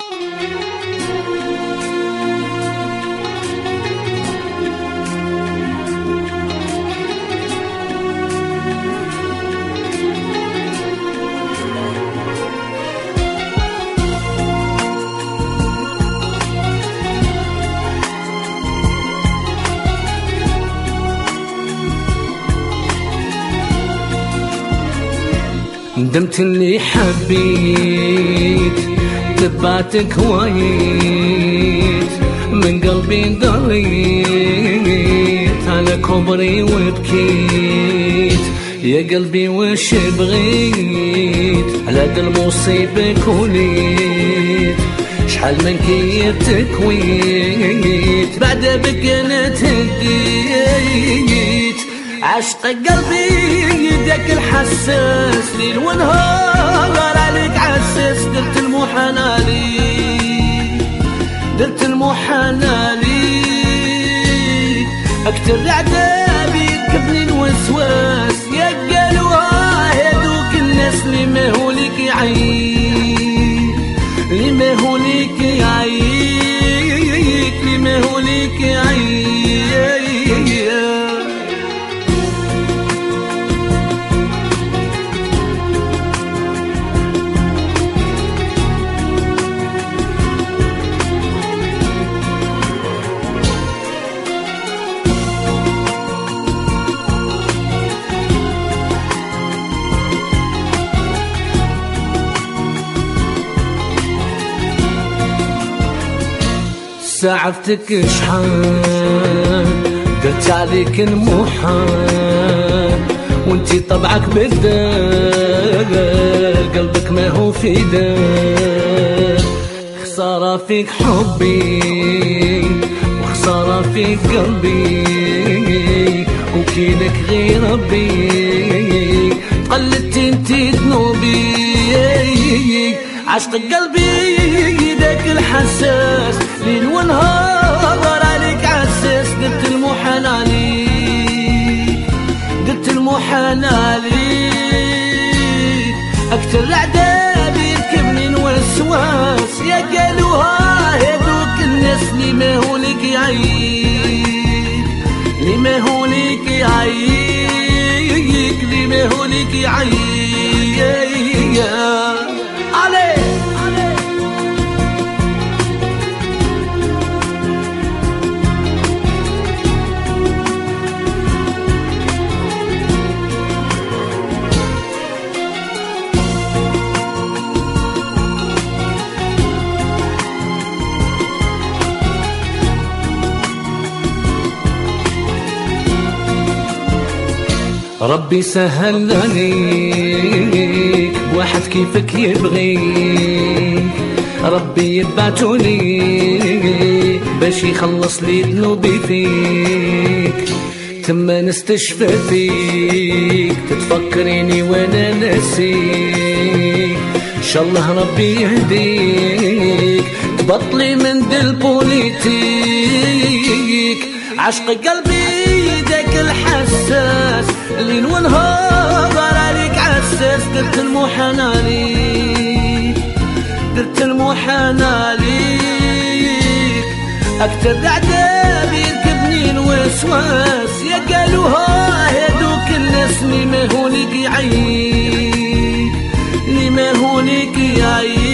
ندمت اللي حبيت تبعتك وايد من قلبي دريت على كبري وبكيت يا قلبي وش بغيت على ذا المصيبة كليت شحال من كيت كويت بعد بك انا تهديت عشق قلبي يدك الحساس ليل ونهار عليك عساس درت المحن عليك درت المحن عليك اكتر عذابي كبني الوسواس يا قالوها هذوك الناس اللي ما هو ليك يعيك اللي ما هو ليك يعيك اللي ما هو ليك يعيك ساعدتك شحال درت عليك المحال وانتي طبعك بدال قلبك ما هو في دار خسارة فيك حبي وخسارة فيك قلبي وكيلك غير ربي قلدتي انتي ذنوبي عشق قلبي ذاك الحساس ليل ونهار عليك عساس درت المحن عليك درت المحن عليك اكتر عذابي ركبني الوسواس يا قالوها هذوك الناس اللي ما هو ليك يعيك اللي ما هو ليك يعيك اللي ما هو ليك يعيك ربي سهل عليك واحد كيفك يبغيك ربي يبعتو ليك باش يخلص لي ذنوبي فيك تما نستشفى فيك تتفكريني وانا ناسيك ان شاء الله ربي يهديك تبطلي من ذا البوليتيك عشق قلبي ذاك الحساس ليل ونهار عليك عساس درت المحن عليك درت المحن عليك اكتر عذابي يركبني الوسواس يا قالوها هذوك الناس اللي ما هو ليك يعيك اللي ما هو ليك يعيك